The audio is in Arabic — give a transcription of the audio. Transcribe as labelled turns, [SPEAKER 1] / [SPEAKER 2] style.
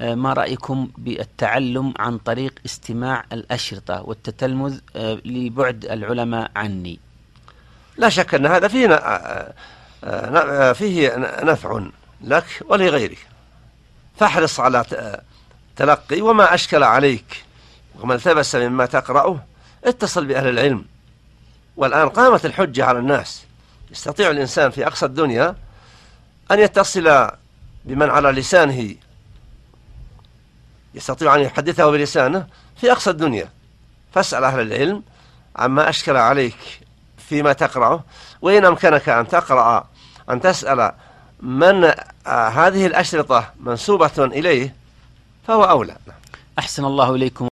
[SPEAKER 1] ما رأيكم بالتعلم عن طريق استماع الأشرطة والتتلمذ لبعد العلماء عني؟
[SPEAKER 2] لا شك أن هذا فيه نفع لك ولغيرك، فاحرص على تلقي، وما أشكل عليك وما التبس مما تقرأه اتصل بأهل العلم. والآن قامت الحجة على الناس، يستطيع الإنسان في أقصى الدنيا أن يتصل بمن على لسانه، يستطيع أن يحدثه بلسانه في أقصى الدنيا. فاسأل أهل العلم عما أشكل عليك فيما تقرأه، وإن أمكنك أن تسأل من هذه الأشرطة منسوبة إليه فهو أولى.
[SPEAKER 1] أحسن الله إليكم.